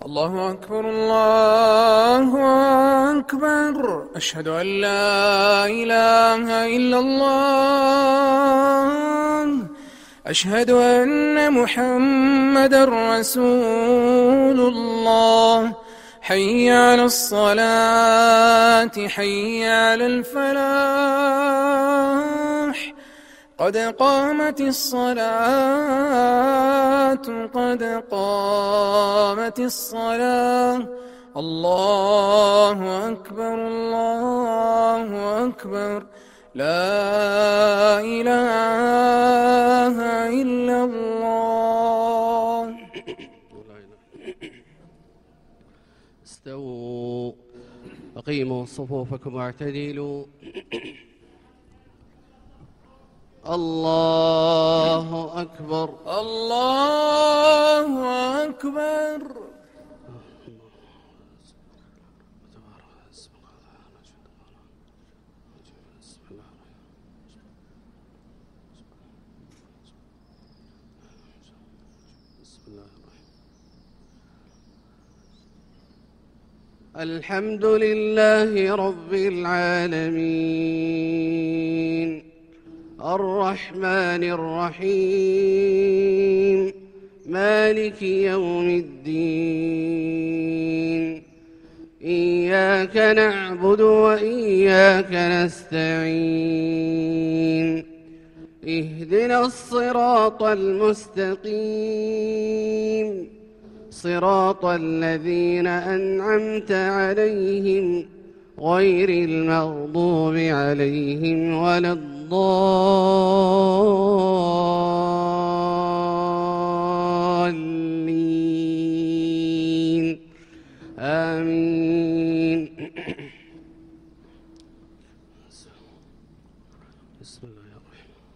الله أكبر الله أكبر، أشهد أن لا إله إلا الله، أشهد أن محمدًا رسول الله. حي على الصلاة، حي على الفلاح، قد قامت الصلاة، قد قامت الصلاة. الله أكبر الله أكبر، لا إله إلا الله. استووا، أقيموا صفوفكم واعتدلوا. الله أكبر الله أكبر. الحمد لله رب العالمين، الرحمن الرحيم، مالك يوم الدين. إياك نعبد وإياك نستعين، اهدنا الصراط المستقيم، صراط الذين أنعمت عليهم غير المغضوب عليهم ولا الضالين، آمين. بسم الله الرحمن الرحيم.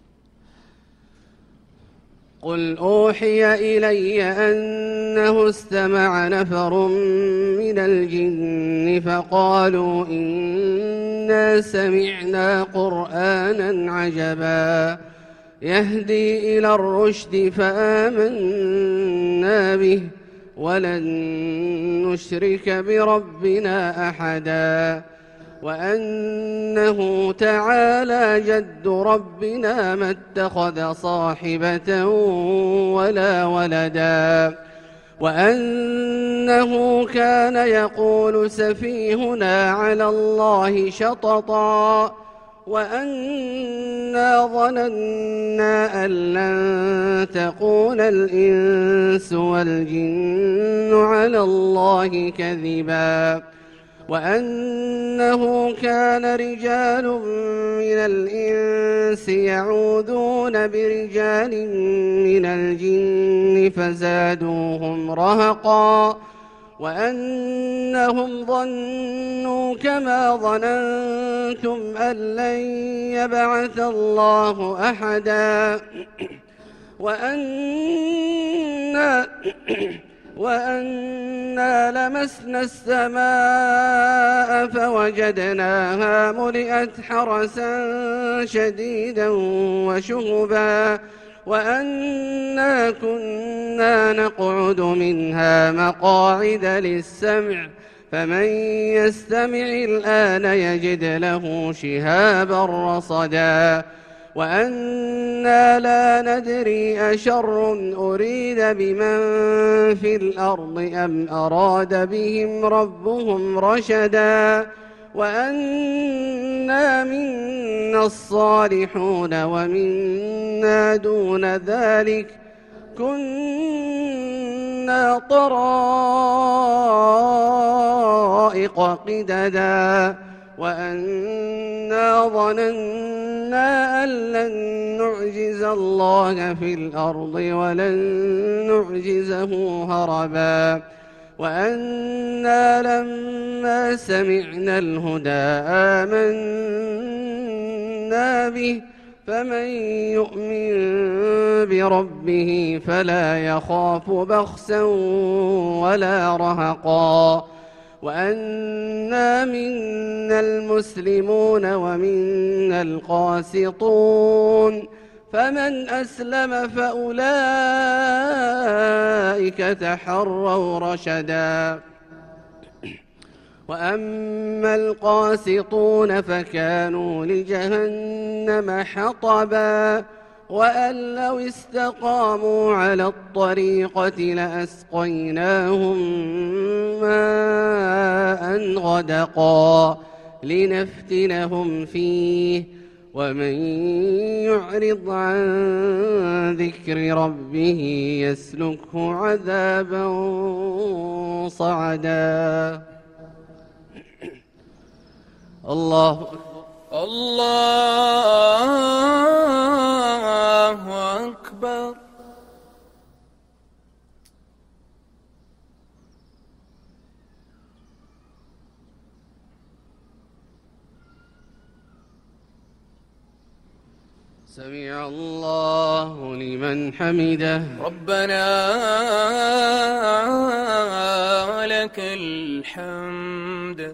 قل أوحي إلي أنه استمع نفر من الجن فقالوا إنا سمعنا قرآنا عجبا يهدي إلى الرشد فآمنا به ولن نشرك بربنا أحدا، وأنه تعالى جد ربنا ما اتخذ صاحبة ولا ولدا، وأنه كان يقول سفيهنا على الله شططا، وأنا ظننا أن لن تقول الإنس والجن على الله كذبا، وأنه كان رجال من الإنس يعوذون برجال من الجن فزادوهم رهقا، وأنهم ظنوا كما ظننتم أن لن يبعث الله أحدا، وأنا لمسنا السماء فوجدناها ملئت حرسا شديدا وشهبا، وأنا كنا نقعد منها مقاعد للسمع، فمن يستمع الآن يجد له شهابا رصدا، وأنا لا ندري أشر أريد بمن في الأرض أم أراد بهم ربهم رشدا، وأنا منا الصالحون ومنا دون ذلك كنا طرائق قددا، وأنا ظننا أن لن نعجز الله في الأرض ولن نعجزه هربا، وأنا لما سمعنا الهدى آمنا به، فمن يؤمن بربه فلا يخاف بخسا ولا رهقا، وأنا منا المسلمون ومنا القاسطون، فمن أسلم فأولئك تحروا رشدا وأما القاسطون فكانوا لجهنم حطبا وأن لو استقاموا على الطريقة لأسقيناهم ماء غدقا لنفتنهم فيه ومن يعرض عن ذكر ربه يسلكه عذابا صعدا. الله أكبر. سمع الله لمن حمده. ربنا ولك الحمد.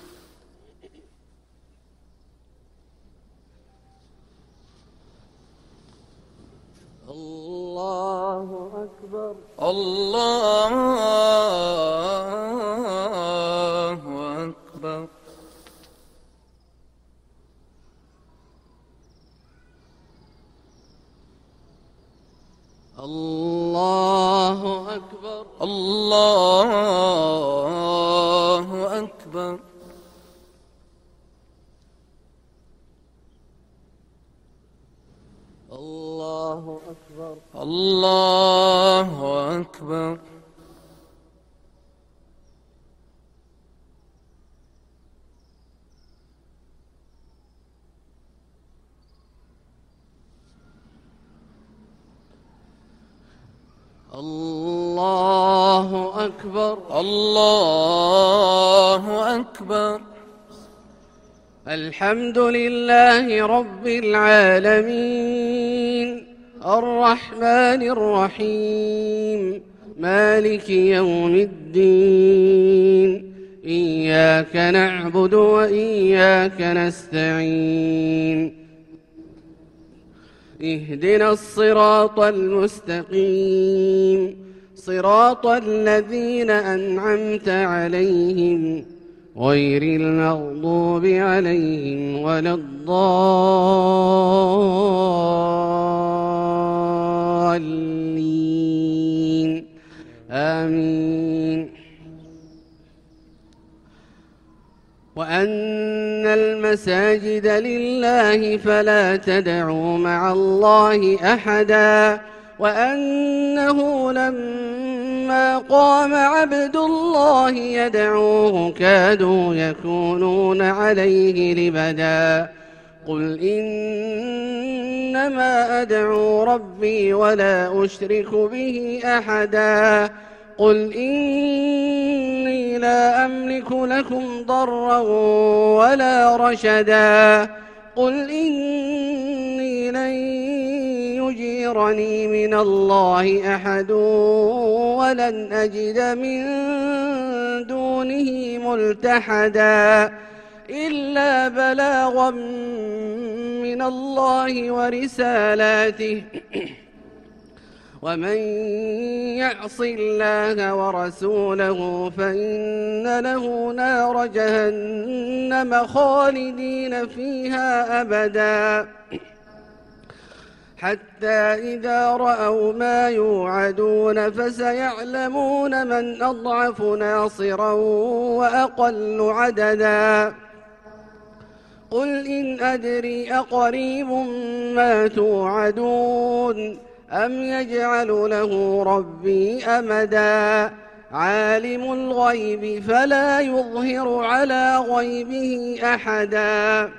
الله أكبر. الله أكبر. الله أكبر. الله أكبر. الله أكبر. الله أكبر. الله أكبر. الله أكبر. الحمد لله رب العالمين الرحمن الرحيم مالك يوم الدين إياك نعبد وإياك نستعين اهدنا الصراط المستقيم صراط الذين أنعمت عليهم غير المغضوب عليهم ولا الضالين آمين. وأن المساجد لله فلا تدعوا مع الله أحدا وأنه لما قام عبد الله يدعوه كادوا يكونون عليه لبدا قل إنما أدعو ربي ولا أشرك به أحدا قل إني لا أملك لكم ضرا ولا رشدا قل إني لن يجيرني من الله أحد ولن أجد من دونه ملتحدا إلا بلاغا من الله ورسالاته ومن يعص الله ورسوله فإن له نار جهنم خالدين فيها أبدا حتى إذا رأوا ما يوعدون فسيعلمون من أضعف ناصرا وأقل عددا قل إن أدري أقريب ما توعدون أم يجعل له ربي أمدا عالم الغيب فلا يظهر على غيبه أحدا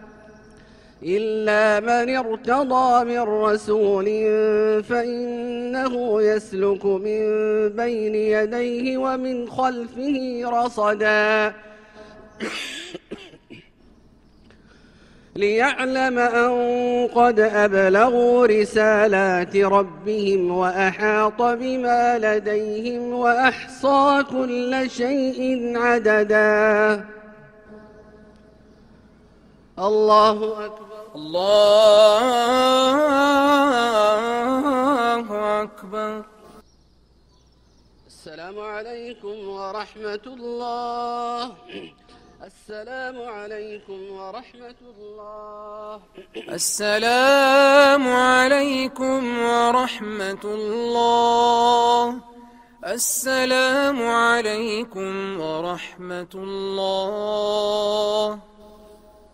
إلا من ارتضى من رسول فإنه يسلك من بين يديه ومن خلفه رصدا ليعلم أن قد أبلغوا رسالات ربهم وأحاط بما لديهم وأحصى كل شيء عددا الله أكبر. الله أكبر. السلام عليكم ورحمة الله. السلام عليكم ورحمة الله. السلام عليكم ورحمة الله. السلام عليكم ورحمة الله.